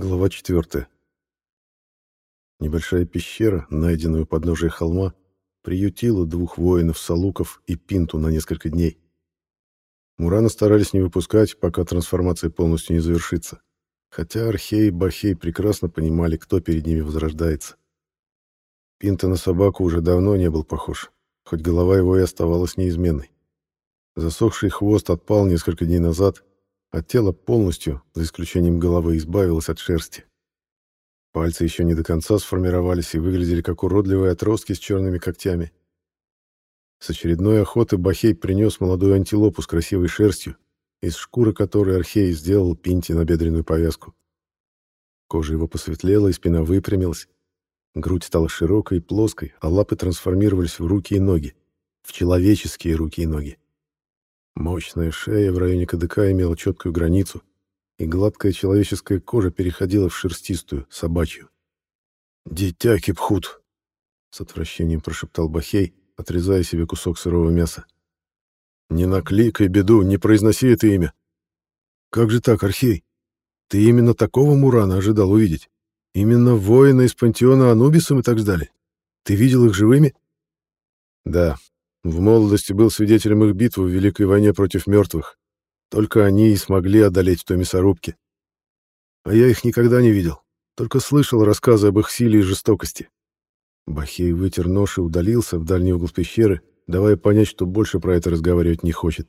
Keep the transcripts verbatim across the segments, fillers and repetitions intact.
Глава четвертая. Небольшая пещера, найденная у подножия холма, приютила двух воинов-салуков и Пинту на несколько дней. Мурана старались не выпускать, пока трансформация полностью не завершится, хотя Архей и Бахей прекрасно понимали, кто перед ними возрождается. Пинта на собаку уже давно не был похож, хоть голова его и оставалась неизменной. Засохший хвост отпал несколько дней назад, а тело полностью, за исключением головы, избавилось от шерсти. Пальцы еще не до конца сформировались и выглядели как уродливые отростки с черными когтями. С очередной охоты Бахей принес молодую антилопу с красивой шерстью, из шкуры которой Архей сделал Пинте набедренную повязку. Кожа его посветлела, и спина выпрямилась. Грудь стала широкой и плоской, а лапы трансформировались в руки и ноги, в человеческие руки и ноги. Мощная шея в районе кадыка имела четкую границу, и гладкая человеческая кожа переходила в шерстистую, собачью. «Дитя Кипхут!» — с отвращением прошептал Бахей, отрезая себе кусок сырого мяса. «Не накликай беду, не произноси это имя!» «Как же так, Архей? Ты именно такого Мурана ожидал увидеть? Именно воина из пантеона Анубиса мы так ждали? Ты видел их живыми?» «Да. В молодости был свидетелем их битвы в Великой войне против мертвых. Только они и смогли одолеть в той мясорубке. А я их никогда не видел, только слышал рассказы об их силе и жестокости». Бахей вытер нож и удалился в дальний угол пещеры, давая понять, что больше про это разговаривать не хочет.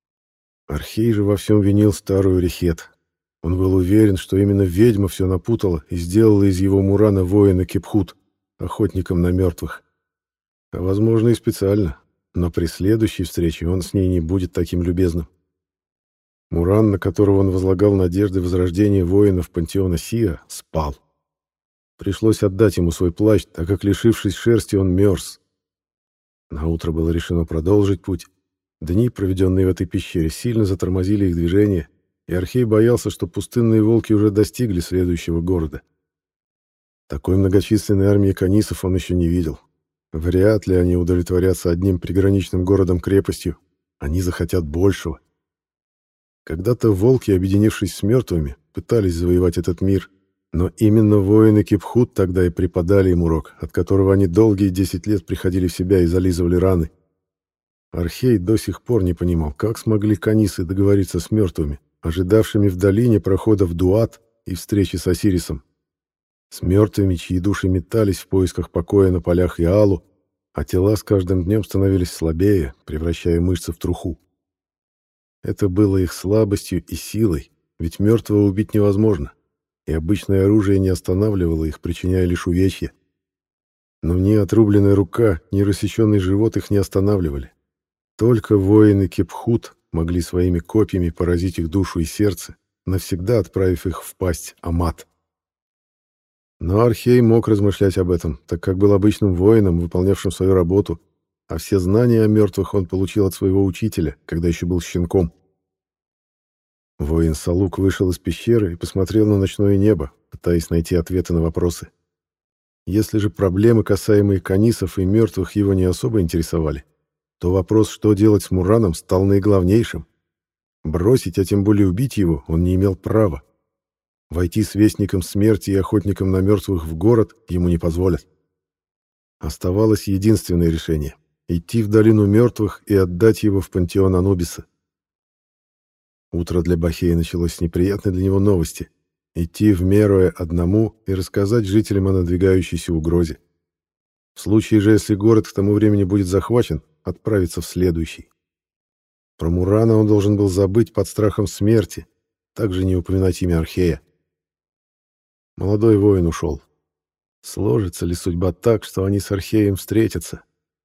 Архей же во всем винил старую Рехет. Он был уверен, что именно ведьма все напутала и сделала из его Мурана воина Кипхут, охотником на мертвых. А возможно и специально, но при следующей встрече он с ней не будет таким любезным. Муран, на которого он возлагал надежды возрождения воинов пантеона Сиа, спал. Пришлось отдать ему свой плащ, так как, лишившись шерсти, он мерз. Наутро было решено продолжить путь. Дни, проведенные в этой пещере, сильно затормозили их движение, и Архей боялся, что пустынные волки уже достигли следующего города. Такой многочисленной армии канисов он еще не видел. Вряд ли они удовлетворятся одним приграничным городом-крепостью. Они захотят большего. Когда-то волки, объединившись с мертвыми, пытались завоевать этот мир, но именно воины Кипхут тогда и преподали им урок, от которого они долгие десять лет приходили в себя и зализывали раны. Архей до сих пор не понимал, как смогли канисы договориться с мертвыми, ожидавшими в долине прохода в Дуат и встречи с Осирисом. С мертвыми, чьи души метались в поисках покоя на полях Иалу, а тела с каждым днем становились слабее, превращая мышцы в труху. Это было их слабостью и силой, ведь мертвого убить невозможно, и обычное оружие не останавливало их, причиняя лишь увечья. Но ни отрубленная рука, ни рассеченный живот их не останавливали. Только воины Кипхут могли своими копьями поразить их душу и сердце, навсегда отправив их в пасть Амат. Но Архей мог размышлять об этом, так как был обычным воином, выполнявшим свою работу, а все знания о мертвых он получил от своего учителя, когда еще был щенком. Воин Салук вышел из пещеры и посмотрел на ночное небо, пытаясь найти ответы на вопросы. Если же проблемы, касаемые канисов и мертвых, его не особо интересовали, то вопрос, что делать с Мураном, стал наиглавнейшим. Бросить, а тем более убить его, он не имел права. Войти с вестником смерти и охотником на мертвых в город ему не позволят. Оставалось единственное решение — идти в долину мертвых и отдать его в пантеон Анубиса. Утро для Бахея началось с неприятной для него новости — идти в Меруэ одному и рассказать жителям о надвигающейся угрозе. В случае же, если город к тому времени будет захвачен, отправиться в следующий. Про Мурана он должен был забыть под страхом смерти, также не упоминать имя Архея. Молодой воин ушел. Сложится ли судьба так, что они с Археем встретятся?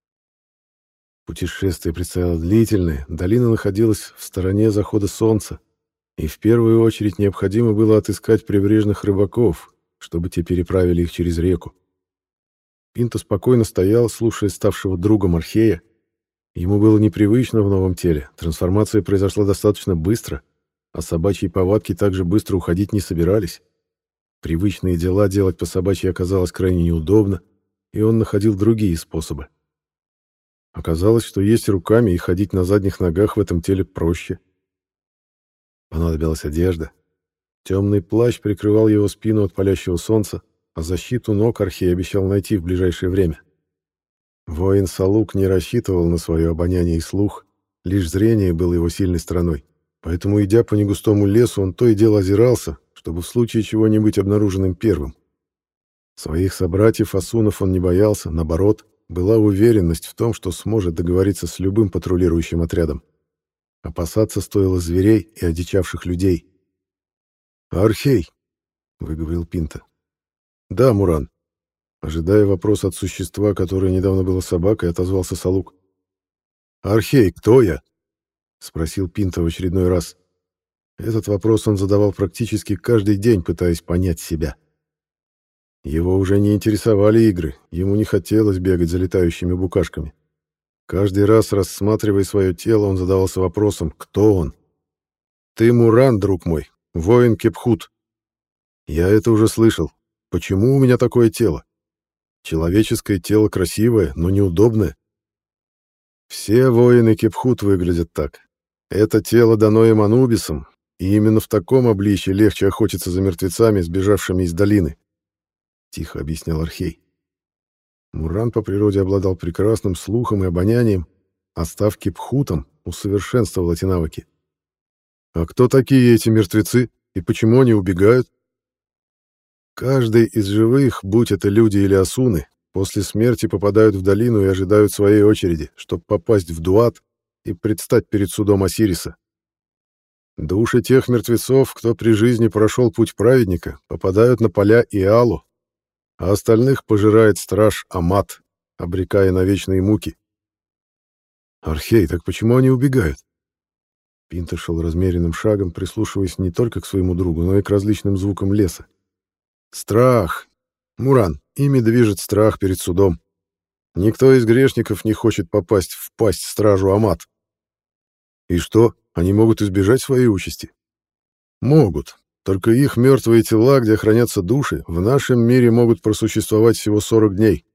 Путешествие предстояло длительное, долина находилась в стороне захода солнца, и в первую очередь необходимо было отыскать прибрежных рыбаков, чтобы те переправили их через реку. Пинто спокойно стоял, слушая ставшего другом Архея. Ему было непривычно в новом теле, трансформация произошла достаточно быстро, а собачьи повадки также быстро уходить не собирались. Привычные дела делать по собачьи оказалось крайне неудобно, и он находил другие способы. Оказалось, что есть руками и ходить на задних ногах в этом теле проще. Понадобилась одежда. Темный плащ прикрывал его спину от палящего солнца, а защиту ног Архей обещал найти в ближайшее время. Воин Салук не рассчитывал на свое обоняние и слух, лишь зрение было его сильной стороной. Поэтому, идя по негустому лесу, он то и дело озирался, чтобы в случае чего не быть обнаруженным первым. Своих собратьев-асунов он не боялся, наоборот, была уверенность в том, что сможет договориться с любым патрулирующим отрядом. Опасаться стоило зверей и одичавших людей. «Архей», — выговорил Пинта. «Да, Муран». Ожидая вопрос от существа, которое недавно было собакой, отозвался Салук. «Архей, кто я?» — спросил Пинта в очередной раз. Этот вопрос он задавал практически каждый день, пытаясь понять себя. Его уже не интересовали игры, ему не хотелось бегать за летающими букашками. Каждый раз, рассматривая свое тело, он задавался вопросом, кто он. «Ты Муран, друг мой, воин Кепхут». «Я это уже слышал. Почему у меня такое тело? Человеческое тело красивое, но неудобное». «Все воины Кепхут выглядят так. Это тело дано им Анубисом, и именно в таком обличье легче охотиться за мертвецами, сбежавшими из долины», — тихо объяснял Архей. Муран по природе обладал прекрасным слухом и обонянием, а став Кепхутом, усовершенствовал эти навыки. «А кто такие эти мертвецы, и почему они убегают?» «Каждый из живых, будь это люди или асуны, после смерти попадают в долину и ожидают своей очереди, чтобы попасть в Дуат и предстать перед судом Осириса. Души тех мертвецов, кто при жизни прошел путь праведника, попадают на поля Иалу, а остальных пожирает страж Амат, обрекая на вечные муки». «Архей, так почему они убегают?» Пинта шел размеренным шагом, прислушиваясь не только к своему другу, но и к различным звукам леса. «Страх. Муран, ими движет страх перед судом. Никто из грешников не хочет попасть в пасть стражу Амат». «И что, они могут избежать своей участи?» «Могут. Только их мертвые тела, где хранятся души, в нашем мире могут просуществовать всего сорок дней».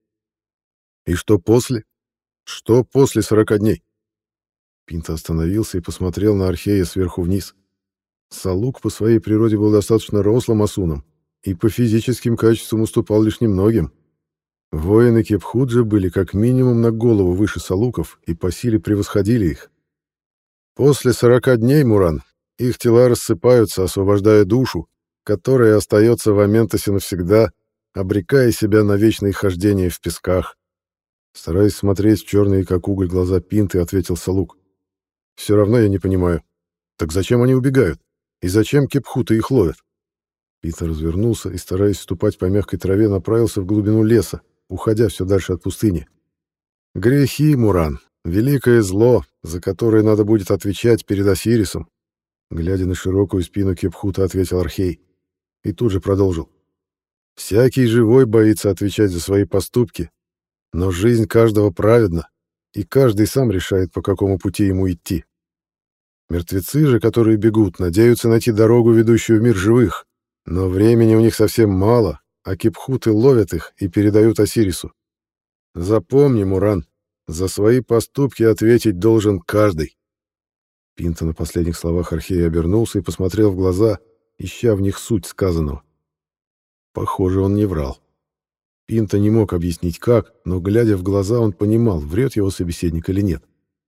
«И что после? Что после сорока дней?» Пинта остановился и посмотрел на Архея сверху вниз. Салук по своей природе был достаточно рослым асуном и по физическим качествам уступал лишь немногим. Воины Кепхут же были как минимум на голову выше Салуков и по силе превосходили их. «После сорока дней, Муран, их тела рассыпаются, освобождая душу, которая остается в Аментосе навсегда, обрекая себя на вечное хождение в песках». Стараясь смотреть в черные, как уголь, глаза Пинты, ответил Салук. «Все равно я не понимаю. Так зачем они убегают? И зачем Кепхуты их ловят?» Пинта развернулся и, стараясь ступать по мягкой траве, направился в глубину леса, уходя все дальше от пустыни. «Грехи, Муран, великое зло, за которое надо будет отвечать перед Осирисом», глядя на широкую спину Кепхута, ответил Архей. И тут же продолжил. «Всякий живой боится отвечать за свои поступки, но жизнь каждого праведна, и каждый сам решает, по какому пути ему идти. Мертвецы же, которые бегут, надеются найти дорогу, ведущую в мир живых, но времени у них совсем мало, а Кепхуты ловят их и передают Осирису. Запомни, Муран, за свои поступки ответить должен каждый». Пинта на последних словах Архея обернулся и посмотрел в глаза, ища в них суть сказанного. Похоже, он не врал. Пинта не мог объяснить как, но, глядя в глаза, он понимал, врет его собеседник или нет.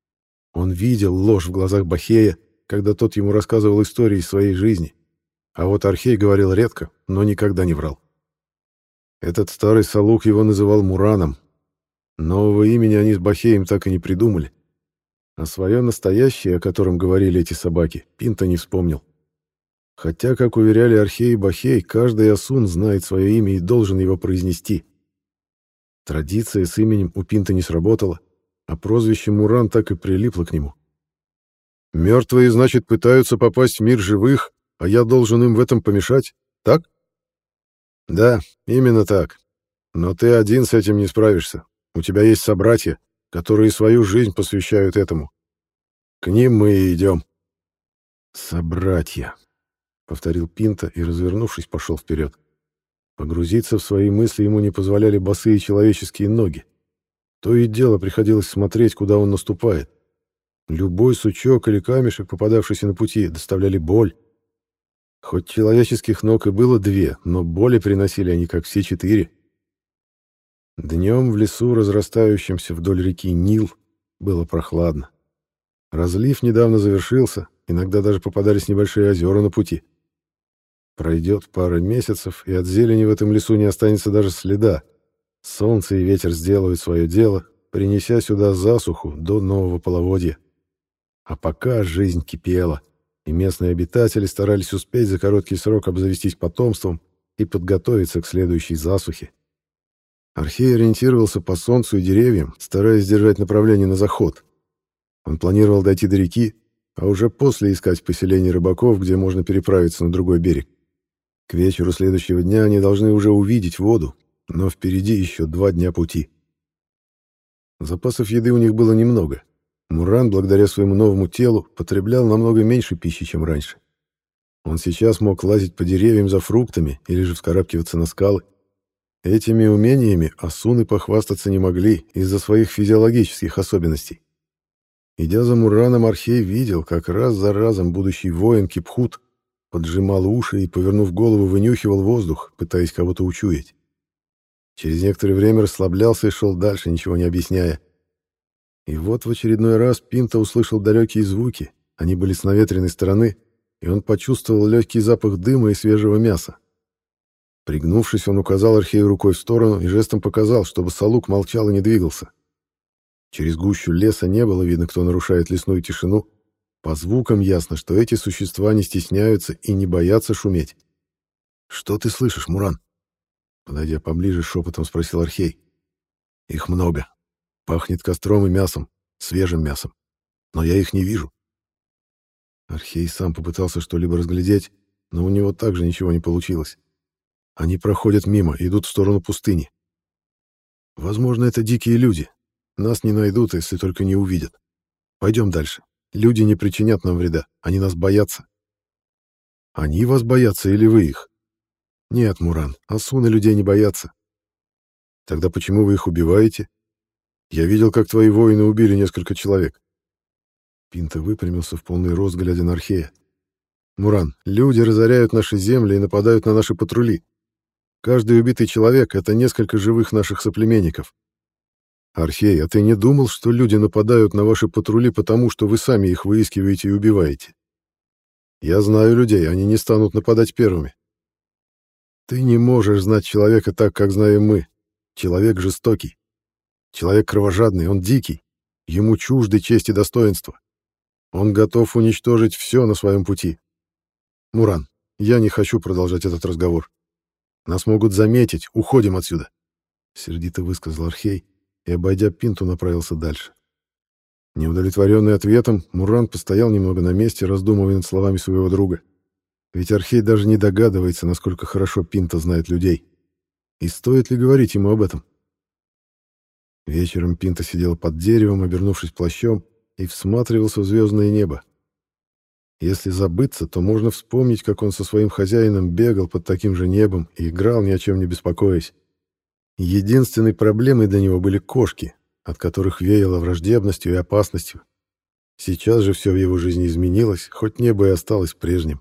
Он видел ложь в глазах Бахея, когда тот ему рассказывал истории из своей жизни. А вот Архей говорил редко, но никогда не врал. Этот старый Салук его называл Мураном. Нового имени они с Бахеем так и не придумали. А свое настоящее, о котором говорили эти собаки, Пинта не вспомнил. Хотя, как уверяли Архей и Бахей, каждый асун знает свое имя и должен его произнести. Традиция с именем у Пинта не сработала, а прозвище Муран так и прилипло к нему. «Мертвые, значит, пытаются попасть в мир живых, а я должен им в этом помешать, так?» «Да, именно так. Но ты один с этим не справишься. У тебя есть собратья, которые свою жизнь посвящают этому. К ним мы и идем». «Собратья», — повторил Пинта и, развернувшись, пошел вперед. Погрузиться в свои мысли ему не позволяли босые человеческие ноги. То и дело приходилось смотреть, куда он наступает. Любой сучок или камешек, попадавшийся на пути, доставляли боль. Хоть человеческих ног и было две, но боли приносили они, как все четыре. Днем в лесу, разрастающемся вдоль реки Нил, было прохладно. Разлив недавно завершился, иногда даже попадались небольшие озера на пути. Пройдет пара месяцев, и от зелени в этом лесу не останется даже следа. Солнце и ветер сделают свое дело, принеся сюда засуху до нового половодья. А пока жизнь кипела, и местные обитатели старались успеть за короткий срок обзавестись потомством и подготовиться к следующей засухе. Архей ориентировался по солнцу и деревьям, стараясь держать направление на заход. Он планировал дойти до реки, а уже после искать поселение рыбаков, где можно переправиться на другой берег. К вечеру следующего дня они должны уже увидеть воду, но впереди еще два дня пути. Запасов еды у них было немного. Муран, благодаря своему новому телу, потреблял намного меньше пищи, чем раньше. Он сейчас мог лазить по деревьям за фруктами или же вскарабкиваться на скалы. Этими умениями асуны похвастаться не могли из-за своих физиологических особенностей. Идя за Мураном, Архей видел, как раз за разом будущий воин Кипхут поджимал уши и, повернув голову, вынюхивал воздух, пытаясь кого-то учуять. Через некоторое время расслаблялся и шел дальше, ничего не объясняя. И вот в очередной раз Пинто услышал далекие звуки, они были с наветренной стороны, и он почувствовал легкий запах дыма и свежего мяса. Пригнувшись, он указал Архею рукой в сторону и жестом показал, чтобы Салук молчал и не двигался. Через гущу леса не было видно, кто нарушает лесную тишину. По звукам ясно, что эти существа не стесняются и не боятся шуметь. «Что ты слышишь, Муран?» Подойдя поближе, шепотом спросил Архей. «Их много. Пахнет костром и мясом, свежим мясом. Но я их не вижу». Архей сам попытался что-либо разглядеть, но у него также ничего не получилось. Они проходят мимо, идут в сторону пустыни. Возможно, это дикие люди. Нас не найдут, если только не увидят. Пойдем дальше. Люди не причинят нам вреда. Они нас боятся. Они вас боятся или вы их? Нет, Муран, асуны людей не боятся. Тогда почему вы их убиваете? Я видел, как твои воины убили несколько человек. Пинто выпрямился в полный рост, глядя на Архея. Муран, люди разоряют наши земли и нападают на наши патрули. Каждый убитый человек — это несколько живых наших соплеменников. Архей, а ты не думал, что люди нападают на ваши патрули потому, что вы сами их выискиваете и убиваете? Я знаю людей, они не станут нападать первыми. Ты не можешь знать человека так, как знаем мы. Человек жестокий. Человек кровожадный, он дикий. Ему чужды честь и достоинство. Он готов уничтожить все на своем пути. Муран, я не хочу продолжать этот разговор. Нас могут заметить, уходим отсюда. Сердито высказал Архей и, обойдя Пинту, направился дальше. Неудовлетворенный ответом, Муран постоял немного на месте, раздумывая над словами своего друга. Ведь Архей даже не догадывается, насколько хорошо Пинто знает людей. И стоит ли говорить ему об этом? Вечером Пинто сидел под деревом, обернувшись плащом, и всматривался в звездное небо. Если забыться, то можно вспомнить, как он со своим хозяином бегал под таким же небом и играл, ни о чем не беспокоясь. Единственной проблемой для него были кошки, от которых веяло враждебностью и опасностью. Сейчас же все в его жизни изменилось, хоть небо и осталось прежним.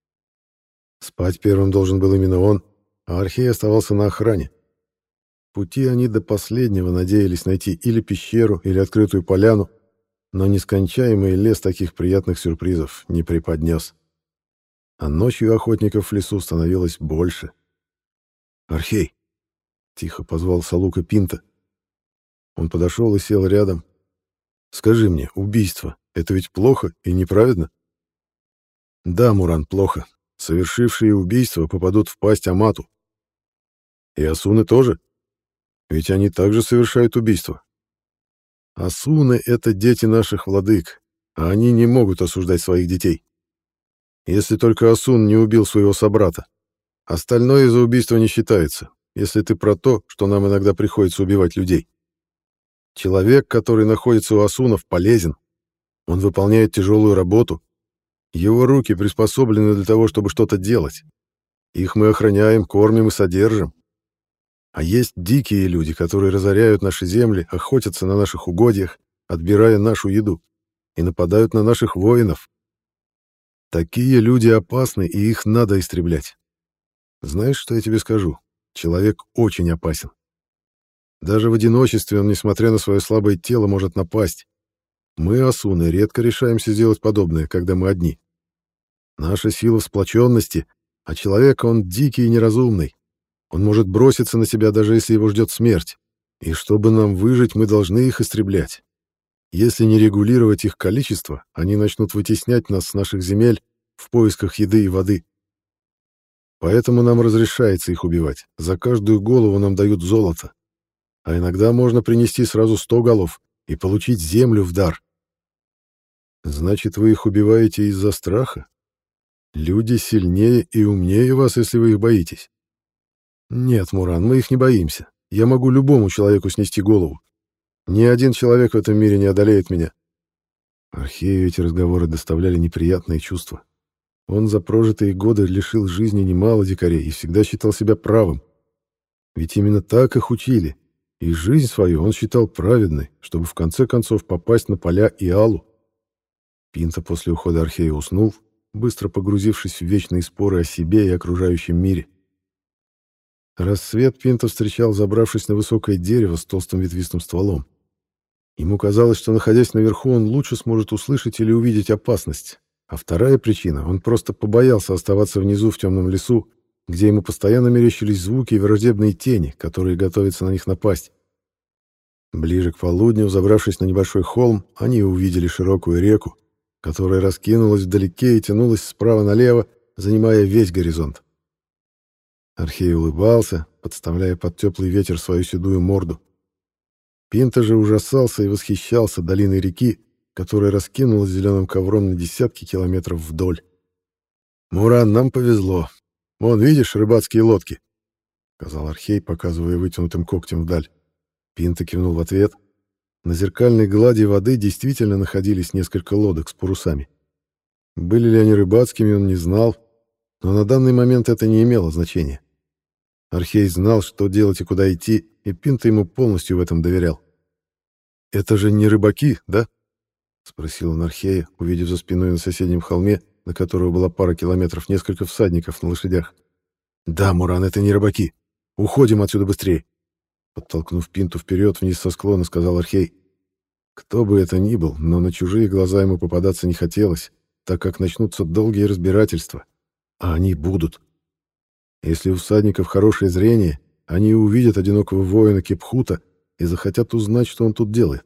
Спать первым должен был именно он, а Архей оставался на охране. В пути они до последнего надеялись найти или пещеру, или открытую поляну, но нескончаемый лес таких приятных сюрпризов не преподнес. А ночью охотников в лесу становилось больше. «Архей!» — тихо позвал Салука Пинто. Он подошел и сел рядом. «Скажи мне, убийство — это ведь плохо и неправедно?» «Да, Муран, плохо. Совершившие убийство попадут в пасть Амату. И асуны тоже. Ведь они также совершают убийство. Асуны — это дети наших владык, а они не могут осуждать своих детей. Если только Асун не убил своего собрата. Остальное из-за убийства не считается, если ты про то, что нам иногда приходится убивать людей. Человек, который находится у асунов, полезен. Он выполняет тяжелую работу. Его руки приспособлены для того, чтобы что-то делать. Их мы охраняем, кормим и содержим. А есть дикие люди, которые разоряют наши земли, охотятся на наших угодьях, отбирая нашу еду, и нападают на наших воинов. Такие люди опасны, и их надо истреблять. Знаешь, что я тебе скажу? Человек очень опасен. Даже в одиночестве он, несмотря на свое слабое тело, может напасть. Мы, асуны, редко решаемся сделать подобное, когда мы одни. Наша сила в сплоченности, а человек, он дикий и неразумный. Он может броситься на себя, даже если его ждет смерть. И чтобы нам выжить, мы должны их истреблять. Если не регулировать их количество, они начнут вытеснять нас с наших земель в поисках еды и воды. Поэтому нам разрешается их убивать. За каждую голову нам дают золото. А иногда можно принести сразу сто голов и получить землю в дар. Значит, вы их убиваете из-за страха? Люди сильнее и умнее вас, если вы их боитесь. Нет, Муран, мы их не боимся. Я могу любому человеку снести голову. Ни один человек в этом мире не одолеет меня. Архею эти разговоры доставляли неприятные чувства. Он за прожитые годы лишил жизни немало дикарей и всегда считал себя правым. Ведь именно так их учили. И жизнь свою он считал праведной, чтобы в конце концов попасть на поля Иалу. Пинта после ухода Архея уснул, быстро погрузившись в вечные споры о себе и окружающем мире. Рассвет Пинта встречал, забравшись на высокое дерево с толстым ветвистым стволом. Ему казалось, что, находясь наверху, он лучше сможет услышать или увидеть опасность. А вторая причина — он просто побоялся оставаться внизу в темном лесу, где ему постоянно мерещились звуки и враждебные тени, которые готовятся на них напасть. Ближе к полудню, забравшись на небольшой холм, они увидели широкую реку, которая раскинулась вдалеке и тянулась справа налево, занимая весь горизонт. Архей улыбался, подставляя под теплый ветер свою седую морду. Пинта же ужасался и восхищался долиной реки, которая раскинулась зеленым ковром на десятки километров вдоль. «Муран, нам повезло. Вон, видишь, рыбацкие лодки?» — сказал Архей, показывая вытянутым когтем вдаль. Пинта кивнул в ответ. На зеркальной глади воды действительно находились несколько лодок с парусами. Были ли они рыбацкими, он не знал, но на данный момент это не имело значения. Архей знал, что делать и куда идти, и Пинта ему полностью в этом доверял. «Это же не рыбаки, да?» — спросил он Архея, увидев за спиной на соседнем холме, на которого была пара километров, несколько всадников на лошадях. «Да, Муран, это не рыбаки. Уходим отсюда быстрее!» Подтолкнув Пинту вперед вниз со склона, сказал Архей. Кто бы это ни был, но на чужие глаза ему попадаться не хотелось, так как начнутся долгие разбирательства. А они будут. Если у всадников хорошее зрение, они увидят одинокого воина Кепхута и захотят узнать, что он тут делает.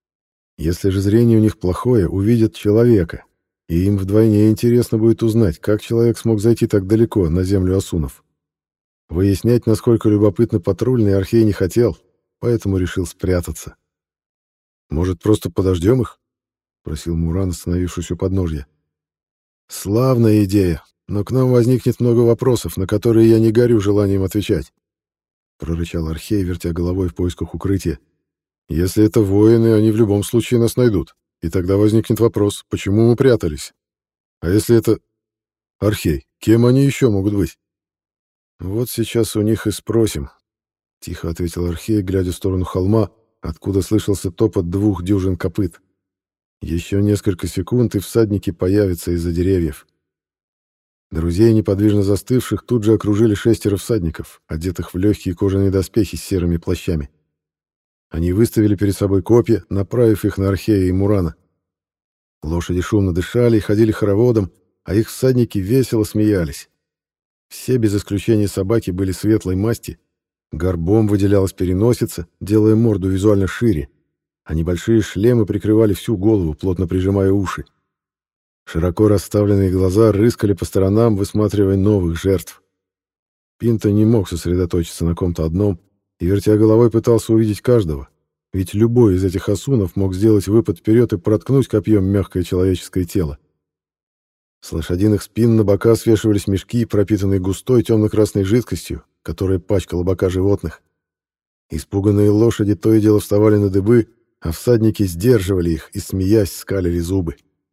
Если же зрение у них плохое, увидят человека, и им вдвойне интересно будет узнать, как человек смог зайти так далеко на землю асунов. Выяснять, насколько любопытно патрульный, Архей не хотел, поэтому решил спрятаться. «Может, просто подождем их?» — просил Муран, остановившись у подножья. «Славная идея, но к нам возникнет много вопросов, на которые я не горю желанием отвечать», — прорычал Архей, вертя головой в поисках укрытия. «Если это воины, они в любом случае нас найдут, и тогда возникнет вопрос, почему мы прятались? А если это... Архей, кем они еще могут быть?» «Вот сейчас у них и спросим», — тихо ответил Архей, глядя в сторону холма, откуда слышался топот двух дюжин копыт. Еще несколько секунд, и всадники появятся из-за деревьев. Друзей, неподвижно застывших, тут же окружили шестеро всадников, одетых в легкие кожаные доспехи с серыми плащами. Они выставили перед собой копья, направив их на Архея и Мурана. Лошади шумно дышали и ходили хороводом, а их всадники весело смеялись. Все, без исключения собаки, были светлой масти. Горбом выделялась переносица, делая морду визуально шире, а небольшие шлемы прикрывали всю голову, плотно прижимая уши. Широко расставленные глаза рыскали по сторонам, высматривая новых жертв. Пинта не мог сосредоточиться на ком-то одном и, вертя головой, пытался увидеть каждого, ведь любой из этих асунов мог сделать выпад вперед и проткнуть копьем мягкое человеческое тело. С лошадиных спин на бока свешивались мешки, пропитанные густой темно-красной жидкостью, которая пачкала бока животных. Испуганные лошади то и дело вставали на дыбы, а всадники сдерживали их и, смеясь, скалили зубы.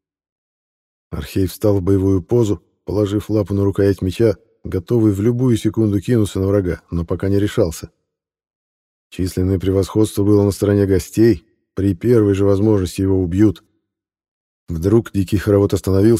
Архей встал в боевую позу, положив лапу на рукоять меча, готовый в любую секунду кинуться на врага, но пока не решался. Численное превосходство было на стороне гостей, при первой же возможности его убьют. Вдруг дикий хоровод остановился,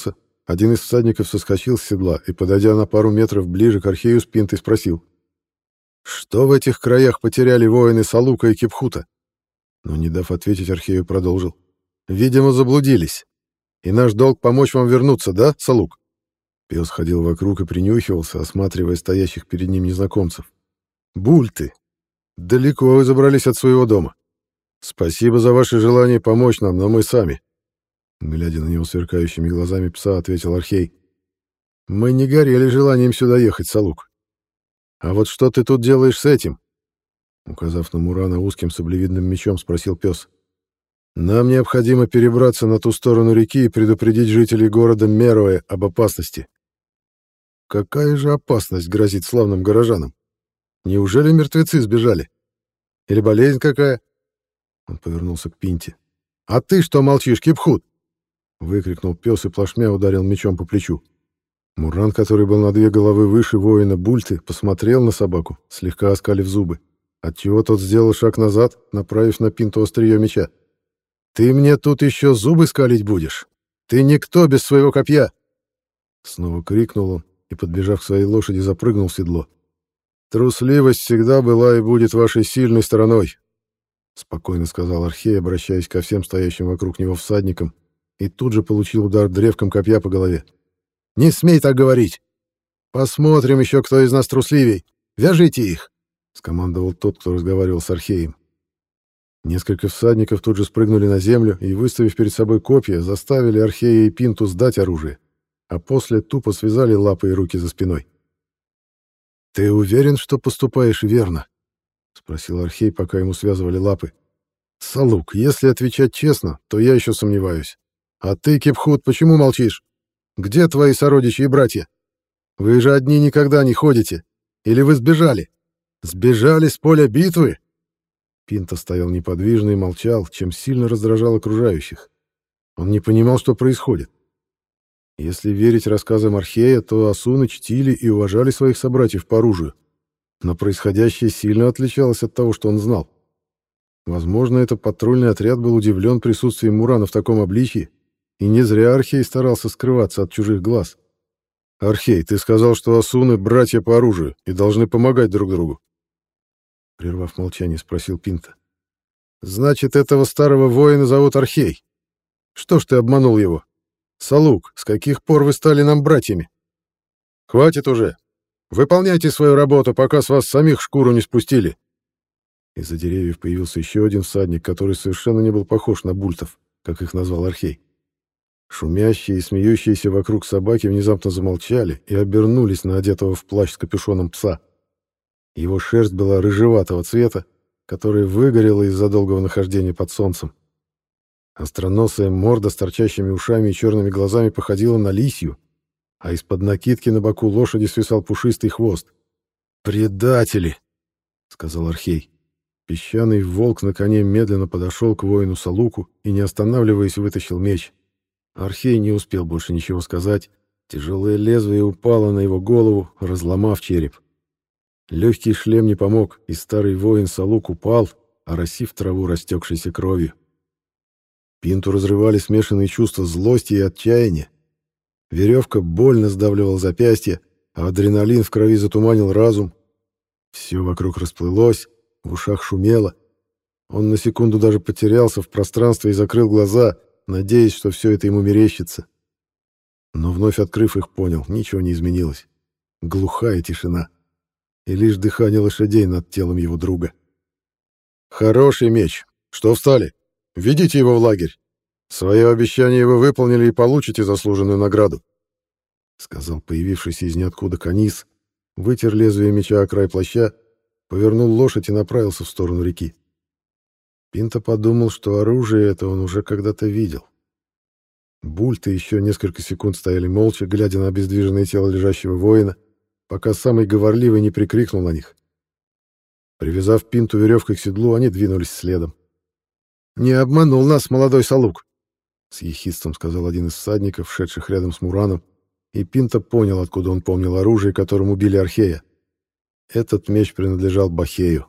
один из всадников соскочил с седла и, подойдя на пару метров ближе к Архею с Пинтой, спросил: «Что в этих краях потеряли воины Салука и Кипхута?» Но, не дав ответить, Архею продолжил: «Видимо, заблудились. И наш долг помочь вам вернуться, да, Салук?» Пес ходил вокруг и принюхивался, осматривая стоящих перед ним незнакомцев. «Бульты! Далеко вы забрались от своего дома. Спасибо за ваше желание помочь нам, но мы сами». Глядя на него сверкающими глазами пса, ответил Архей: «Мы не горели желанием сюда ехать, Салук. А вот что ты тут делаешь с этим?» Указав на Мурана узким саблевидным мечом, спросил пес. «Нам необходимо перебраться на ту сторону реки и предупредить жителей города Мероэ об опасности». «Какая же опасность грозит славным горожанам? Неужели мертвецы сбежали? Или болезнь какая?» Он повернулся к Пинте. «А ты что молчишь, Кипхут?» — выкрикнул пес и плашмя ударил мечом по плечу. Муран, который был на две головы выше воина Бульты, посмотрел на собаку, слегка оскалив зубы, отчего тот сделал шаг назад, направив на Пинту острие меча. «Ты мне тут еще зубы скалить будешь? Ты никто без своего копья!» Снова крикнул он и, подбежав к своей лошади, запрыгнул в седло. «Трусливость всегда была и будет вашей сильной стороной», — спокойно сказал Архей, обращаясь ко всем стоящим вокруг него всадникам, и тут же получил удар древком копья по голове. «Не смей так говорить! Посмотрим еще, кто из нас трусливей! Вяжите их!» — скомандовал тот, кто разговаривал с Археем. Несколько всадников тут же спрыгнули на землю и, выставив перед собой копья, заставили Архея и Пинту сдать оружие, а после тупо связали лапы и руки за спиной. «Ты уверен, что поступаешь верно?» — спросил Архей, пока ему связывали лапы. «Салук, если отвечать честно, то я еще сомневаюсь. А ты, Кипхут, почему молчишь? Где твои сородичи и братья? Вы же одни никогда не ходите. Или вы сбежали? Сбежали с поля битвы?» Пинта стоял неподвижно и молчал, чем сильно раздражал окружающих. Он не понимал, что происходит. Если верить рассказам Архея, то асуны чтили и уважали своих собратьев по оружию, но происходящее сильно отличалось от того, что он знал. Возможно, этот патрульный отряд был удивлен присутствием Мурана в таком обличии, и не зря Архей старался скрываться от чужих глаз. «Архей, ты сказал, что асуны — братья по оружию и должны помогать друг другу», — прервав молчание, спросил Пинта. «Значит, этого старого воина зовут Архей. Что ж ты обманул его? Салук, с каких пор вы стали нам братьями? Хватит уже. Выполняйте свою работу, пока с вас самих шкуру не спустили». Из-за деревьев появился еще один всадник, который совершенно не был похож на бультов, как их назвал Архей. Шумящие и смеющиеся вокруг собаки внезапно замолчали и обернулись на одетого в плащ с капюшоном пса. Его шерсть была рыжеватого цвета, которая выгорела из-за долгого нахождения под солнцем. Остроносая морда с торчащими ушами и черными глазами походила на лисью, а из-под накидки на боку лошади свисал пушистый хвост. «Предатели!» — сказал Архей. Песчаный волк на коне медленно подошел к воину Салуку и, не останавливаясь, вытащил меч. Архей не успел больше ничего сказать. Тяжелое лезвие упало на его голову, разломав череп. Легкий шлем не помог, и старый воин Салук упал, оросив траву растекшейся кровью. Пинту разрывали смешанные чувства злости и отчаяния. Веревка больно сдавливала запястье, а адреналин в крови затуманил разум. Все вокруг расплылось, в ушах шумело. Он на секунду даже потерялся в пространстве и закрыл глаза, надеясь, что все это ему мерещится. Но вновь открыв их, понял, ничего не изменилось. Глухая тишина. И лишь дыхание лошадей над телом его друга. «Хороший меч. Что встали? Ведите его в лагерь. Свое обещание вы выполнили и получите заслуженную награду», — сказал появившийся из ниоткуда Канис, вытер лезвие меча о край плаща, повернул лошадь и направился в сторону реки. Пинта подумал, что оружие это он уже когда-то видел. Бульты еще несколько секунд стояли молча, глядя на обездвиженное тело лежащего воина, пока самый говорливый не прикрикнул на них. Привязав Пинту веревкой к седлу, они двинулись следом. «Не обманул нас молодой Салук», — с ехидством сказал один из всадников, шедших рядом с Мураном, и Пинта понял, откуда он помнил оружие, которым убили Архея. Этот меч принадлежал Бахею.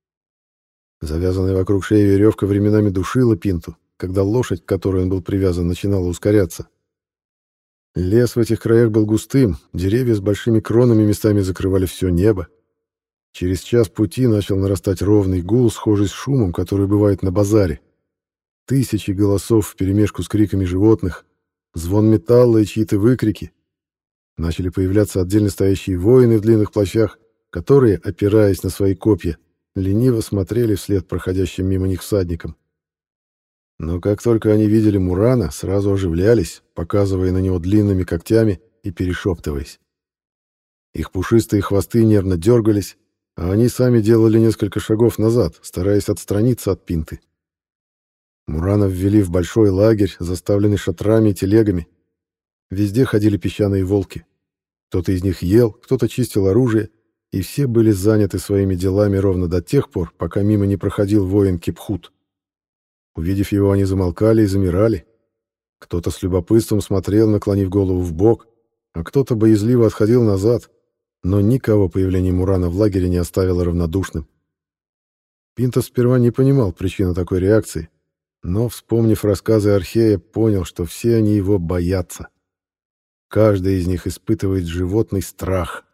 Завязанная вокруг шеи веревка временами душила Пинту, когда лошадь, к которой он был привязан, начинала ускоряться. Лес в этих краях был густым, деревья с большими кронами местами закрывали все небо. Через час пути начал нарастать ровный гул, схожий с шумом, который бывает на базаре. Тысячи голосов вперемешку с криками животных, звон металла и чьи-то выкрики. Начали появляться отдельно стоящие воины в длинных плащах, которые, опираясь на свои копья, лениво смотрели вслед проходящим мимо них всадникам. Но как только они видели Мурана, сразу оживлялись, показывая на него длинными когтями и перешептываясь. Их пушистые хвосты нервно дергались, а они сами делали несколько шагов назад, стараясь отстраниться от пинты. Мурана ввели в большой лагерь, заставленный шатрами и телегами. Везде ходили песчаные волки. Кто-то из них ел, кто-то чистил оружие, и все были заняты своими делами ровно до тех пор, пока мимо не проходил воин Кипхут. Увидев его, они замолкали и замирали. Кто-то с любопытством смотрел, наклонив голову в бок, а кто-то боязливо отходил назад, но никого появление Мурана в лагере не оставило равнодушным. Пинто сперва не понимал причины такой реакции, но, вспомнив рассказы Архея, понял, что все они его боятся. Каждый из них испытывает животный страх.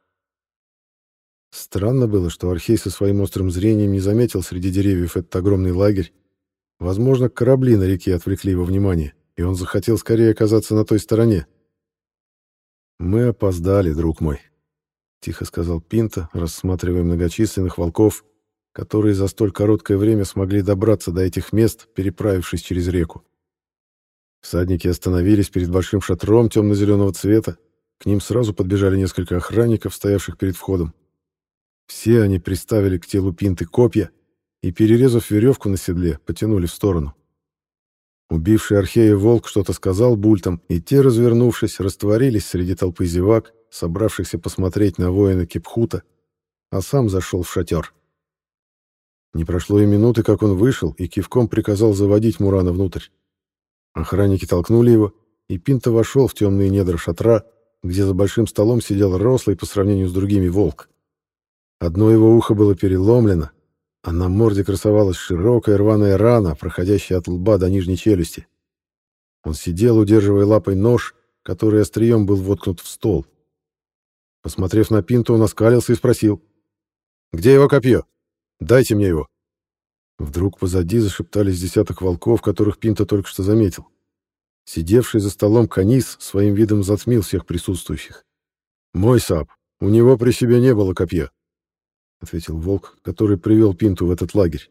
Странно было, что Архей со своим острым зрением не заметил среди деревьев этот огромный лагерь. Возможно, корабли на реке отвлекли его внимание, и он захотел скорее оказаться на той стороне. «Мы опоздали, друг мой», — тихо сказал Пинто, рассматривая многочисленных волков, которые за столь короткое время смогли добраться до этих мест, переправившись через реку. Всадники остановились перед большим шатром темно-зеленого цвета. К ним сразу подбежали несколько охранников, стоявших перед входом. Все они приставили к телу Пинты копья и, перерезав веревку на седле, потянули в сторону. Убивший Архея волк что-то сказал бультам, и те, развернувшись, растворились среди толпы зевак, собравшихся посмотреть на воина Кипхута, а сам зашел в шатер. Не прошло и минуты, как он вышел, и кивком приказал заводить Мурана внутрь. Охранники толкнули его, и Пинто вошел в темные недра шатра, где за большим столом сидел рослый по сравнению с другими волк. Одно его ухо было переломлено, а на морде красовалась широкая рваная рана, проходящая от лба до нижней челюсти. Он сидел, удерживая лапой нож, который острием был воткнут в стол. Посмотрев на Пинто, он оскалился и спросил: «Где его копье? Дайте мне его». Вдруг позади зашептались десяток волков, которых Пинто только что заметил. Сидевший за столом Канис своим видом затмил всех присутствующих. «Мой саб, у него при себе не было копья», — ответил волк, который привел Пинту в этот лагерь.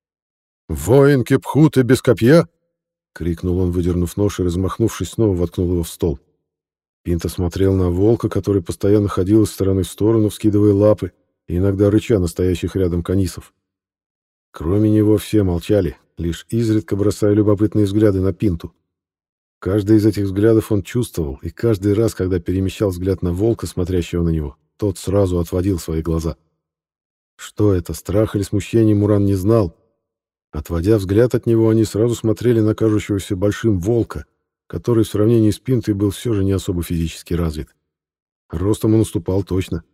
«Воин Кипхута без копья?» — крикнул он, выдернув нож и, размахнувшись, снова воткнул его в стол. Пинто смотрел на волка, который постоянно ходил из стороны в сторону, вскидывая лапы и иногда рыча на стоящих рядом канисов. Кроме него все молчали, лишь изредка бросая любопытные взгляды на Пинту. Каждый из этих взглядов он чувствовал, и каждый раз, когда перемещал взгляд на волка, смотрящего на него, тот сразу отводил свои глаза. Что это, страх или смущение, Муран не знал. Отводя взгляд от него, они сразу смотрели на кажущегося большим волка, который в сравнении с Пинтой был все же не особо физически развит. Ростом он уступал точно.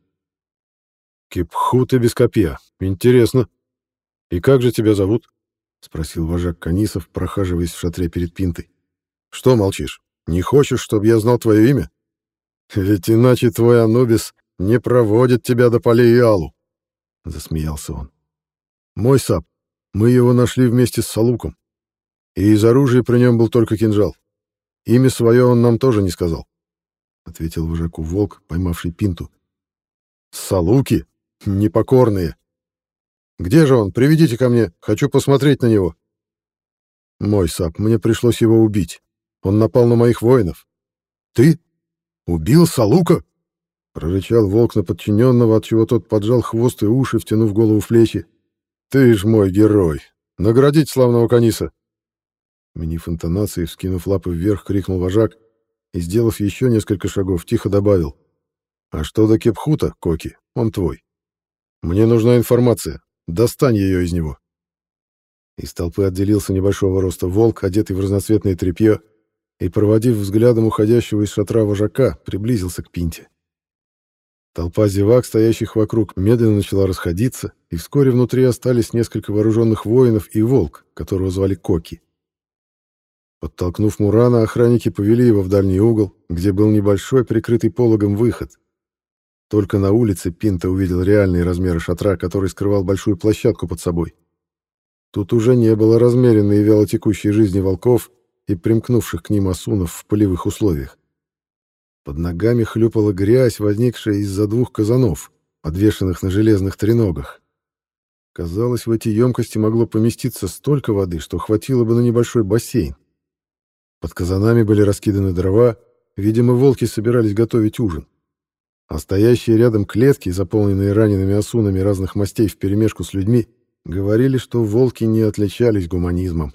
«Кипхута без копья. Интересно. И как же тебя зовут?» — спросил вожак канисов, прохаживаясь в шатре перед Пинтой. «Что молчишь? Не хочешь, чтобы я знал твое имя? Ведь иначе твой Анубис не проводит тебя до полей Иалу», — засмеялся он. «Мой саб, мы его нашли вместе с Салуком, и из оружия при нем был только кинжал. Имя свое он нам тоже не сказал», — ответил вожаку волк, поймавший Пинту. «Салуки? Непокорные! Где же он? Приведите ко мне, хочу посмотреть на него». «Мой саб, мне пришлось его убить. Он напал на моих воинов». «Ты? Убил Салука?» — прорычал волк на подчиненного, отчего тот поджал хвост и уши, втянув голову в плечи. «Ты ж мой герой! Наградить славного каниса!» Сменив интонации, вскинув лапы вверх, крикнул вожак и, сделав еще несколько шагов, тихо добавил: «А что до Кипхута, Коки, он твой. Мне нужна информация. Достань ее из него». Из толпы отделился небольшого роста волк, одетый в разноцветное тряпье, и, проводив взглядом уходящего из шатра вожака, приблизился к Пинте. Толпа зевак, стоящих вокруг, медленно начала расходиться, и вскоре внутри остались несколько вооруженных воинов и волк, которого звали Коки. Подтолкнув Мурана, охранники повели его в дальний угол, где был небольшой, прикрытый пологом выход. Только на улице Пинто увидел реальные размеры шатра, который скрывал большую площадку под собой. Тут уже не было размеренной и вялотекущей жизни волков и примкнувших к ним осунов в полевых условиях. Под ногами хлюпала грязь, возникшая из-за двух казанов, подвешенных на железных треногах. Казалось, в эти емкости могло поместиться столько воды, что хватило бы на небольшой бассейн. Под казанами были раскиданы дрова, видимо, волки собирались готовить ужин. А стоящие рядом клетки, заполненные ранеными осунами разных мастей вперемешку с людьми, говорили, что волки не отличались гуманизмом.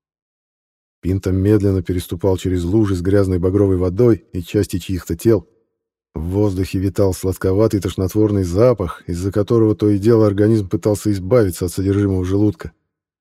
Пинто медленно переступал через лужи с грязной багровой водой и части чьих-то тел. В воздухе витал сладковатый тошнотворный запах, из-за которого то и дело организм пытался избавиться от содержимого желудка.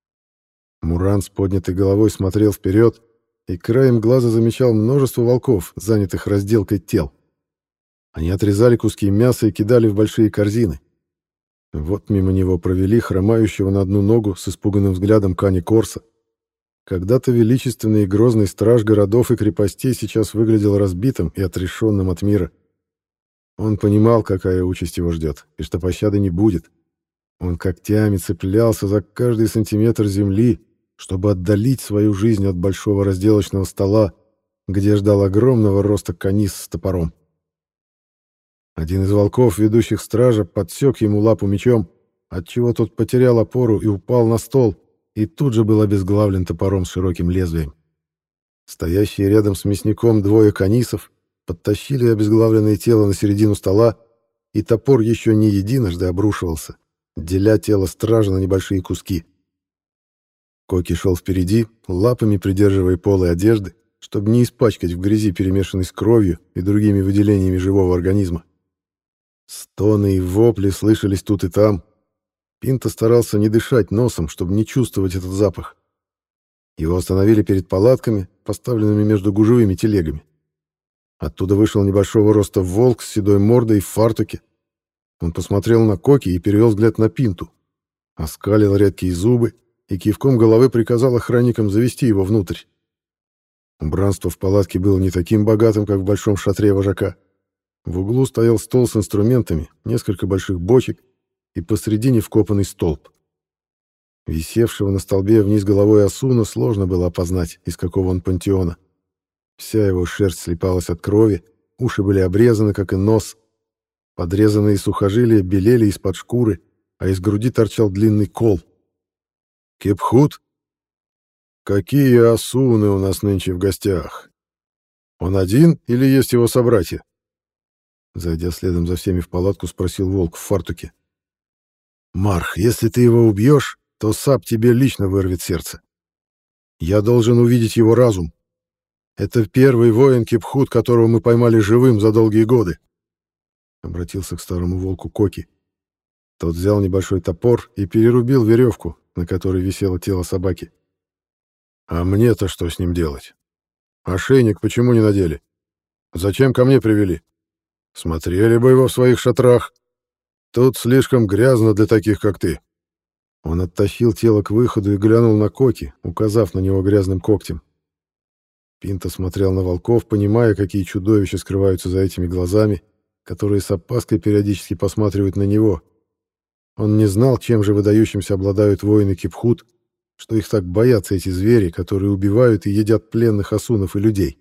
Муран с поднятой головой смотрел вперед и краем глаза замечал множество волков, занятых разделкой тел. Они отрезали куски мяса и кидали в большие корзины. Вот мимо него провели хромающего на одну ногу с испуганным взглядом Кани Корса. Когда-то величественный и грозный страж городов и крепостей сейчас выглядел разбитым и отрешенным от мира. Он понимал, какая участь его ждет, и что пощады не будет. Он когтями цеплялся за каждый сантиметр земли, чтобы отдалить свою жизнь от большого разделочного стола, где ждал огромного роста канис с топором. Один из волков, ведущих стража, подсек ему лапу мечом, отчего тот потерял опору и упал на стол, и тут же был обезглавлен топором с широким лезвием. Стоящие рядом с мясником двое канисов подтащили обезглавленное тело на середину стола, и топор еще не единожды обрушивался, деля тело стража на небольшие куски. Коки шел впереди, лапами придерживая полы одежды, чтобы не испачкать в грязи, перемешанной с кровью и другими выделениями живого организма. Стоны и вопли слышались тут и там. Пинто старался не дышать носом, чтобы не чувствовать этот запах. Его остановили перед палатками, поставленными между гужевыми телегами. Оттуда вышел небольшого роста волк с седой мордой и в фартуке. Он посмотрел на Коки и перевел взгляд на Пинту. Оскалил редкие зубы и кивком головы приказал охранникам завести его внутрь. Убранство в палатке было не таким богатым, как в большом шатре вожака. В углу стоял стол с инструментами, несколько больших бочек и посредине вкопанный столб. Висевшего на столбе вниз головой осуна сложно было опознать, из какого он пантеона. Вся его шерсть слипалась от крови, уши были обрезаны, как и нос. Подрезанные сухожилия белели из-под шкуры, а из груди торчал длинный кол. «Кепхут? Какие осуны у нас нынче в гостях? Он один или есть его собратья?» Зайдя следом за всеми в палатку, спросил волк в фартуке. «Марх, если ты его убьешь, то Сап тебе лично вырвет сердце. Я должен увидеть его разум. Это первый воин Кепхут, которого мы поймали живым за долгие годы», — обратился к старому волку Коки. Тот взял небольшой топор и перерубил веревку, на которой висело тело собаки. «А мне-то что с ним делать? Ошейник почему не надели? Зачем ко мне привели? Смотрели бы его в своих шатрах. Тут слишком грязно для таких, как ты». Он оттащил тело к выходу и глянул на Коки, указав на него грязным когтем. Пинто смотрел на волков, понимая, какие чудовища скрываются за этими глазами, которые с опаской периодически посматривают на него. Он не знал, чем же выдающимся обладают воины Кепхут, что их так боятся эти звери, которые убивают и едят пленных осунов и людей.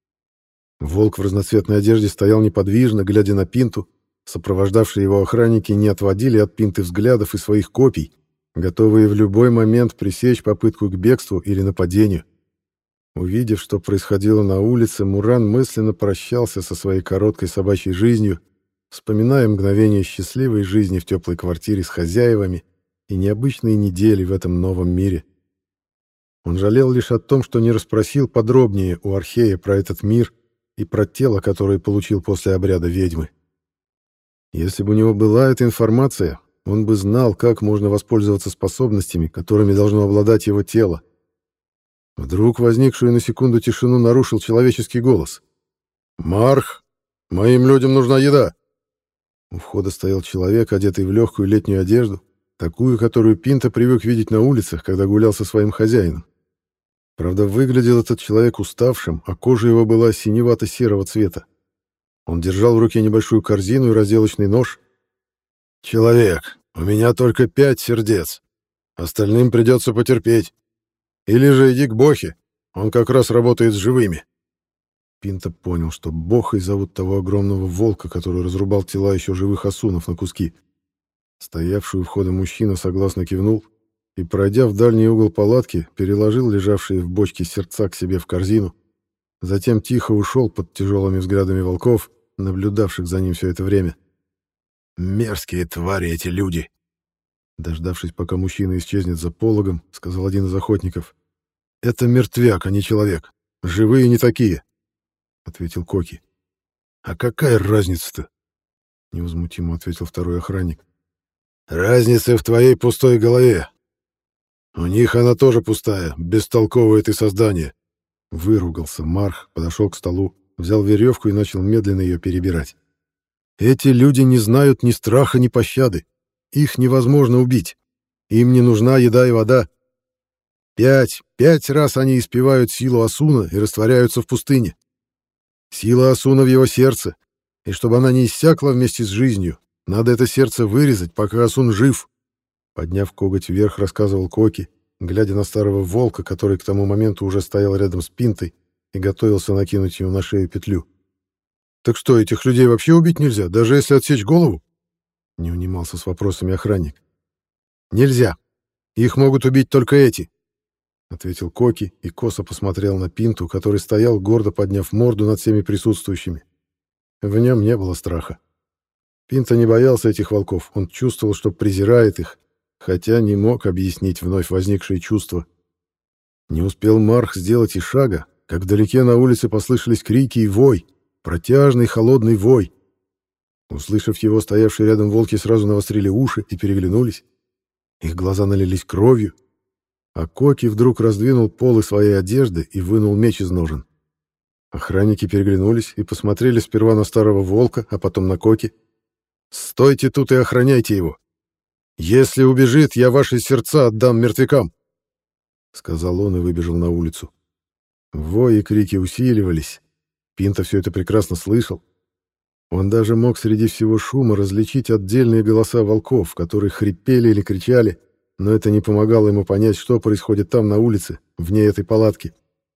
Волк в разноцветной одежде стоял неподвижно, глядя на Пинту. Сопровождавшие его охранники не отводили от Пинты взглядов и своих копий, готовые в любой момент пресечь попытку к бегству или нападению. Увидев, что происходило на улице, Муран мысленно прощался со своей короткой собачьей жизнью, вспоминая мгновения счастливой жизни в теплой квартире с хозяевами и необычные недели в этом новом мире. Он жалел лишь о том, что не расспросил подробнее у Архея про этот мир и про тело, которое получил после обряда ведьмы. Если бы у него была эта информация, он бы знал, как можно воспользоваться способностями, которыми должно обладать его тело. Вдруг возникшую на секунду тишину нарушил человеческий голос. «Марх, моим людям нужна еда!» У входа стоял человек, одетый в легкую летнюю одежду, такую, которую Пинто привык видеть на улицах, когда гулял со своим хозяином. Правда, выглядел этот человек уставшим, а кожа его была синевато-серого цвета. Он держал в руке небольшую корзину и разделочный нож. «Человек, у меня только пять сердец. Остальным придется потерпеть. Или же иди к Бохе, он как раз работает с живыми». Пинто понял, что Бохой зовут того огромного волка, который разрубал тела еще живых осунов на куски. Стоявший у входа мужчина согласно кивнул и, пройдя в дальний угол палатки, переложил лежавшие в бочке сердца к себе в корзину, затем тихо ушел под тяжелыми взглядами волков, наблюдавших за ним все это время. «Мерзкие твари эти люди!» Дождавшись, пока мужчина исчезнет за пологом, сказал один из охотников. «Это мертвяк, а не человек. Живые не такие», — ответил Коки. «А какая разница-то?» — невозмутимо ответил второй охранник. «Разница в твоей пустой голове. У них она тоже пустая, бестолковое ты создание». Выругался Марх, подошел к столу, взял веревку и начал медленно ее перебирать. «Эти люди не знают ни страха, ни пощады. Их невозможно убить. Им не нужна еда и вода. Пять, пять раз они испевают силу Асуна и растворяются в пустыне. Сила Асуна в его сердце, и чтобы она не иссякла вместе с жизнью, надо это сердце вырезать, пока Асун жив». Подняв коготь вверх, рассказывал Коки, глядя на старого волка, который к тому моменту уже стоял рядом с Пинтой и готовился накинуть ему на шею петлю. «Так что, этих людей вообще убить нельзя, даже если отсечь голову?» Не унимался с вопросами охранник. «Нельзя. Их могут убить только эти», — ответил Коки и косо посмотрел на Пинту, который стоял, гордо подняв морду над всеми присутствующими. В нем не было страха. Пинта не боялся этих волков, он чувствовал, что презирает их, хотя не мог объяснить вновь возникшие чувства. Не успел Марх сделать и шага, как вдалеке на улице послышались крики и вой, протяжный холодный вой. Услышав его, стоявшие рядом волки сразу навострили уши и переглянулись. Их глаза налились кровью, а Коки вдруг раздвинул полы своей одежды и вынул меч из ножен. Охранники переглянулись и посмотрели сперва на старого волка, а потом на Коки. «Стойте тут и охраняйте его! Если убежит, я ваши сердца отдам мертвякам!» — сказал он и выбежал на улицу. Вой и крики усиливались. Пинто все это прекрасно слышал. Он даже мог среди всего шума различить отдельные голоса волков, которые хрипели или кричали, но это не помогало ему понять, что происходит там на улице, вне этой палатки.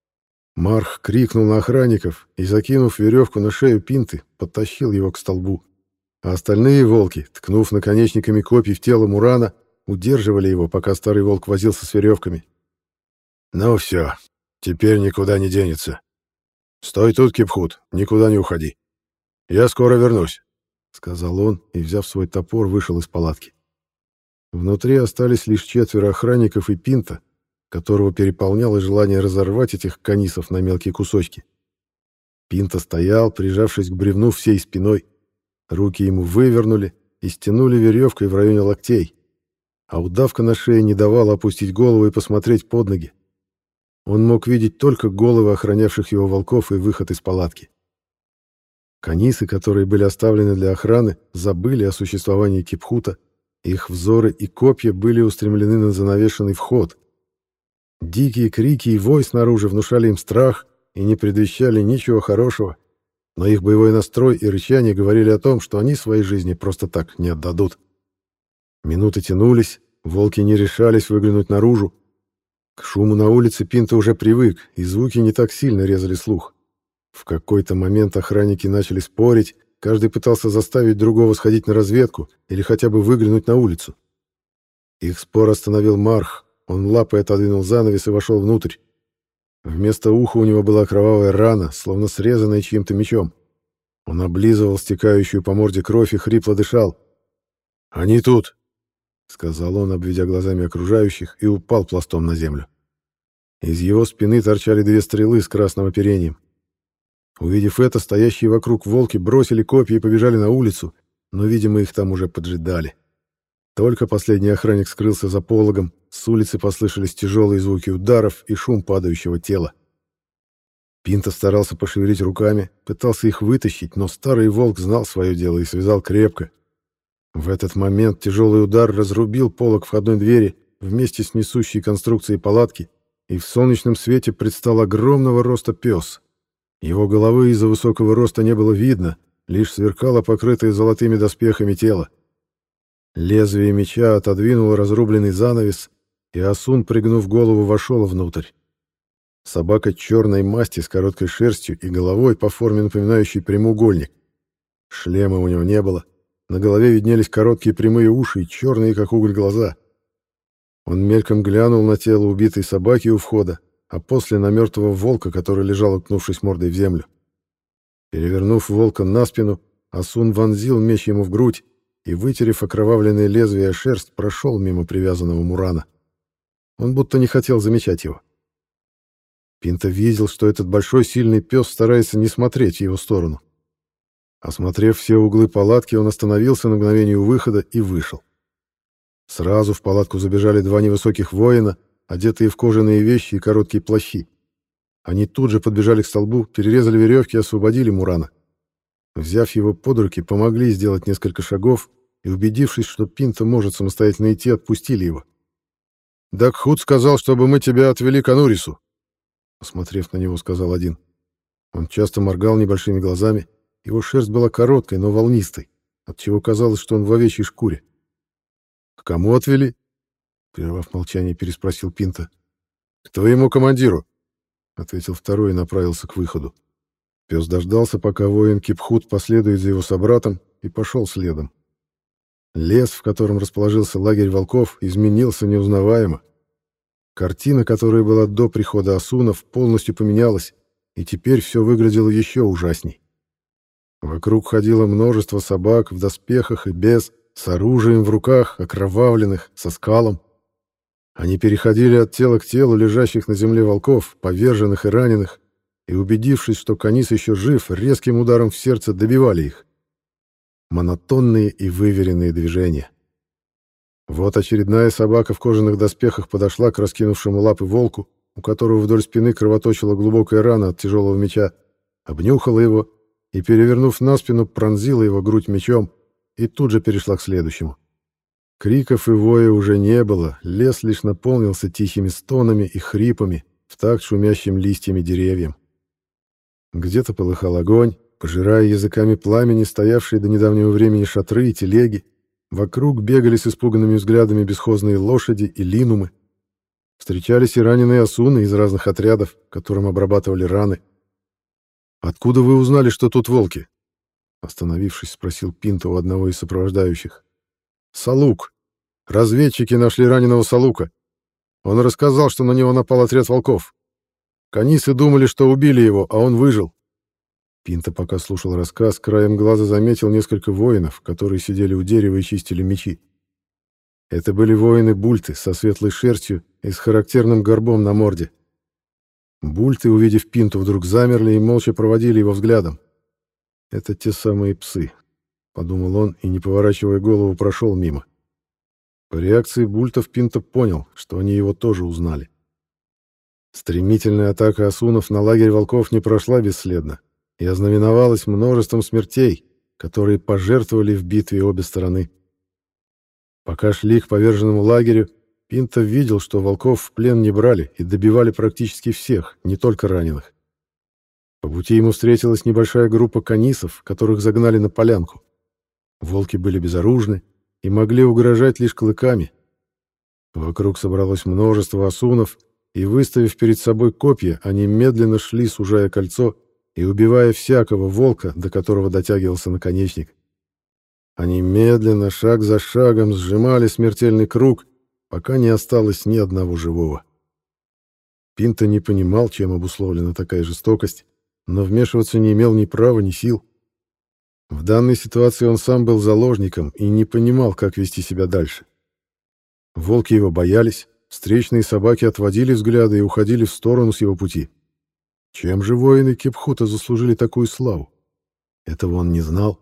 Марх крикнул на охранников и, закинув веревку на шею Пинты, подтащил его к столбу. А остальные волки, ткнув наконечниками копий в тело Мурана, удерживали его, пока старый волк возился с веревками. «Ну все, теперь никуда не денется. Стой тут, Кипхут, никуда не уходи. Я скоро вернусь», — сказал он и, взяв свой топор, вышел из палатки. Внутри остались лишь четверо охранников и Пинта, которого переполняло желание разорвать этих канисов на мелкие кусочки. Пинта стоял, прижавшись к бревну всей спиной. Руки ему вывернули и стянули веревкой в районе локтей, а удавка на шее не давала опустить голову и посмотреть под ноги. Он мог видеть только головы охранявших его волков и выход из палатки. Канисы, которые были оставлены для охраны, забыли о существовании Кипхута, их взоры и копья были устремлены на занавешенный вход. Дикие крики и вой снаружи внушали им страх и не предвещали ничего хорошего, но их боевой настрой и рычание говорили о том, что они своей жизни просто так не отдадут. Минуты тянулись, волки не решались выглянуть наружу. К шуму на улице Пинто уже привык, и звуки не так сильно резали слух. В какой-то момент охранники начали спорить, каждый пытался заставить другого сходить на разведку или хотя бы выглянуть на улицу. Их спор остановил Марх, он лапой отодвинул занавес и вошел внутрь. Вместо уха у него была кровавая рана, словно срезанная чьим-то мечом. Он облизывал стекающую по морде кровь и хрипло дышал. «Они тут!» — сказал он, обведя глазами окружающих, и упал пластом на землю. Из его спины торчали две стрелы с красным оперением. Увидев это, стоящие вокруг волки бросили копья и побежали на улицу, но, видимо, их там уже поджидали. Только последний охранник скрылся за пологом, с улицы послышались тяжелые звуки ударов и шум падающего тела. Пинто старался пошевелить руками, пытался их вытащить, но старый волк знал свое дело и связал крепко. В этот момент тяжелый удар разрубил полог входной двери вместе с несущей конструкцией палатки, и в солнечном свете предстал огромного роста пес. Его головы из-за высокого роста не было видно, лишь сверкало покрытое золотыми доспехами тело. Лезвие меча отодвинуло разрубленный занавес, и Асун, пригнув голову, вошел внутрь. Собака черной масти с короткой шерстью и головой по форме напоминающей прямоугольник. Шлема у него не было. На голове виднелись короткие прямые уши и черные, как уголь, глаза. Он мельком глянул на тело убитой собаки у входа, а после на мертвого волка, который лежал, уткнувшись мордой в землю. Перевернув волка на спину, Асун вонзил меч ему в грудь и, вытерев окровавленное лезвие о шерсть, прошел мимо привязанного Мурана. Он будто не хотел замечать его. Пинто видел, что этот большой сильный пес старается не смотреть в его сторону. Осмотрев все углы палатки, он остановился на мгновение у выхода и вышел. Сразу в палатку забежали два невысоких воина, одетые в кожаные вещи и короткие плащи. Они тут же подбежали к столбу, перерезали веревки и освободили Мурана. Взяв его под руки, помогли сделать несколько шагов и, убедившись, что Пинто может самостоятельно идти, отпустили его. «Дакхут сказал, чтобы мы тебя отвели к Анурису», — посмотрев на него, сказал один. Он часто моргал небольшими глазами. Его шерсть была короткой, но волнистой, отчего казалось, что он в овечьей шкуре. «К кому отвели?» — прервав молчание, переспросил Пинто. «К твоему командиру», — ответил второй и направился к выходу. Пес дождался, пока воин Кипхут последует за его собратом, и пошел следом. Лес, в котором расположился лагерь волков, изменился неузнаваемо. Картина, которая была до прихода Асунов, полностью поменялась, и теперь все выглядело еще ужасней. Вокруг ходило множество собак в доспехах и без, с оружием в руках, окровавленных, со скалом. Они переходили от тела к телу лежащих на земле волков, поверженных и раненых, и, убедившись, что Канис еще жив, резким ударом в сердце добивали их. Монотонные и выверенные движения. Вот очередная собака в кожаных доспехах подошла к раскинувшему лапы волку, у которого вдоль спины кровоточила глубокая рана от тяжелого меча, обнюхала его и, перевернув на спину, пронзила его грудь мечом и тут же перешла к следующему. Криков и воя уже не было, лес лишь наполнился тихими стонами и хрипами в такт шумящим листьями деревьям. Где-то полыхал огонь, пожирая языками пламени стоявшие до недавнего времени шатры и телеги. Вокруг бегали с испуганными взглядами бесхозные лошади и линумы. Встречались и раненые асуны из разных отрядов, которым обрабатывали раны. «Откуда вы узнали, что тут волки?» Остановившись, спросил Пинто у одного из сопровождающих. «Салук. Разведчики нашли раненого Салука. Он рассказал, что на него напал отряд волков. Канисы думали, что убили его, а он выжил». Пинто, пока слушал рассказ, краем глаза заметил несколько воинов, которые сидели у дерева и чистили мечи. Это были воины-бульты со светлой шерстью и с характерным горбом на морде. Бульты, увидев Пинту, вдруг замерли и молча проводили его взглядом. «Это те самые псы», — подумал он и, не поворачивая голову, прошел мимо. По реакции бультов Пинто понял, что они его тоже узнали. Стремительная атака асунов на лагерь волков не прошла бесследно и ознаменовалась множеством смертей, которые пожертвовали в битве обе стороны. Пока шли к поверженному лагерю, Пинто видел, что волков в плен не брали и добивали практически всех, не только раненых. По пути ему встретилась небольшая группа канисов, которых загнали на полянку. Волки были безоружны и могли угрожать лишь клыками. Вокруг собралось множество асунов, и, выставив перед собой копья, они медленно шли, сужая кольцо и убивая всякого волка, до которого дотягивался наконечник. Они медленно, шаг за шагом, сжимали смертельный круг, пока не осталось ни одного живого. Пинто не понимал, чем обусловлена такая жестокость, но вмешиваться не имел ни права, ни сил. В данной ситуации он сам был заложником и не понимал, как вести себя дальше. Волки его боялись, встречные собаки отводили взгляды и уходили в сторону с его пути. Чем же воины Кипхута заслужили такую славу? Этого он не знал.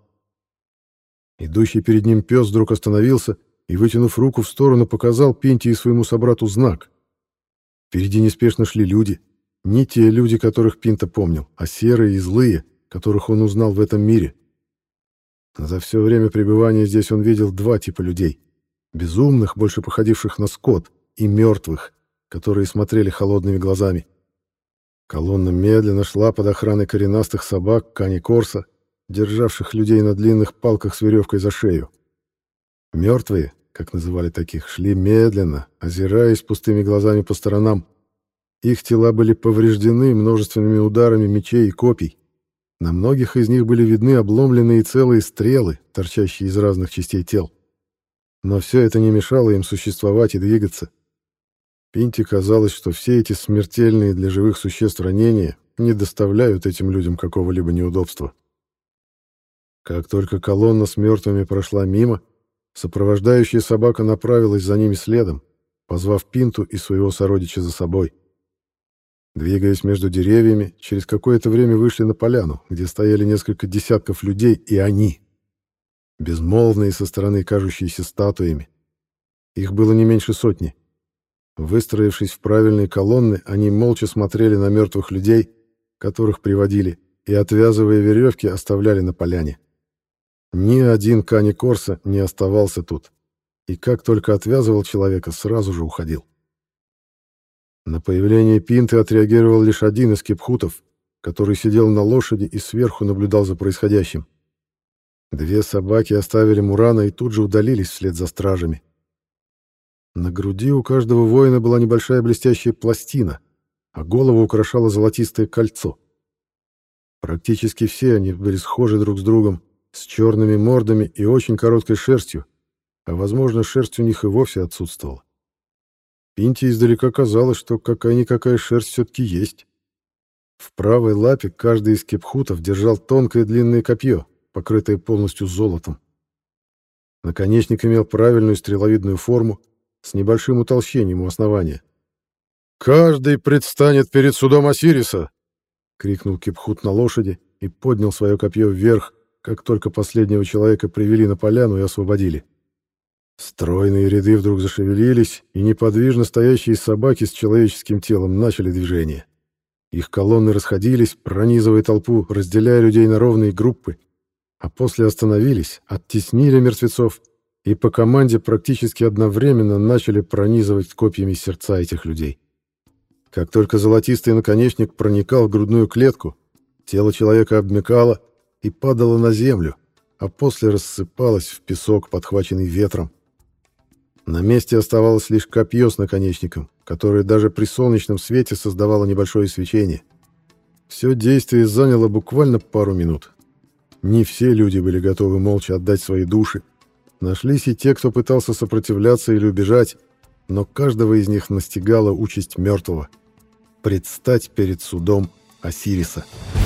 Идущий перед ним пес вдруг остановился и, вытянув руку в сторону, показал Пинте и своему собрату знак. Впереди неспешно шли люди. Не те люди, которых Пинто помнил, а серые и злые, которых он узнал в этом мире. За все время пребывания здесь он видел два типа людей. Безумных, больше походивших на скот, и мертвых, которые смотрели холодными глазами. Колонна медленно шла под охраной коренастых собак Кани Корса, державших людей на длинных палках с веревкой за шею. Мертвые, как называли таких, шли медленно, озираясь пустыми глазами по сторонам. Их тела были повреждены множественными ударами мечей и копий. На многих из них были видны обломленные целые стрелы, торчащие из разных частей тел. Но все это не мешало им существовать и двигаться. Пинте казалось, что все эти смертельные для живых существ ранения не доставляют этим людям какого-либо неудобства. Как только колонна с мертвыми прошла мимо, сопровождающая собака направилась за ними следом, позвав Пинту и своего сородича за собой. Двигаясь между деревьями, через какое-то время вышли на поляну, где стояли несколько десятков людей, и они, безмолвные со стороны, кажущиеся статуями. Их было не меньше сотни. Выстроившись в правильные колонны, они молча смотрели на мертвых людей, которых приводили, и, отвязывая веревки, оставляли на поляне. Ни один Кани Корса не оставался тут, и как только отвязывал человека, сразу же уходил. На появление Пинты отреагировал лишь один из кепхутов, который сидел на лошади и сверху наблюдал за происходящим. Две собаки оставили Мурана и тут же удалились вслед за стражами. На груди у каждого воина была небольшая блестящая пластина, а голову украшало золотистое кольцо. Практически все они были схожи друг с другом, с черными мордами и очень короткой шерстью, а, возможно, шерсть у них и вовсе отсутствовала. Пинте издалека казалось, что какая-никакая шерсть все-таки есть. В правой лапе каждый из кепхутов держал тонкое длинное копье, покрытое полностью золотом. Наконечник имел правильную стреловидную форму, с небольшим утолщением у основания. «Каждый предстанет перед судом Осириса!» — крикнул кепхут на лошади и поднял свое копье вверх, как только последнего человека привели на поляну и освободили. Стройные ряды вдруг зашевелились, и неподвижно стоящие собаки с человеческим телом начали движение. Их колонны расходились, пронизывая толпу, разделяя людей на ровные группы, а после остановились, оттеснили мертвецов и по команде практически одновременно начали пронизывать копьями сердца этих людей. Как только золотистый наконечник проникал в грудную клетку, тело человека обмякало и падало на землю, а после рассыпалось в песок, подхваченный ветром. На месте оставалось лишь копье с наконечником, которое даже при солнечном свете создавало небольшое свечение. Все действие заняло буквально пару минут. Не все люди были готовы молча отдать свои души. Нашлись и те, кто пытался сопротивляться или убежать, но каждого из них настигала участь мертвого — предстать перед судом Осириса.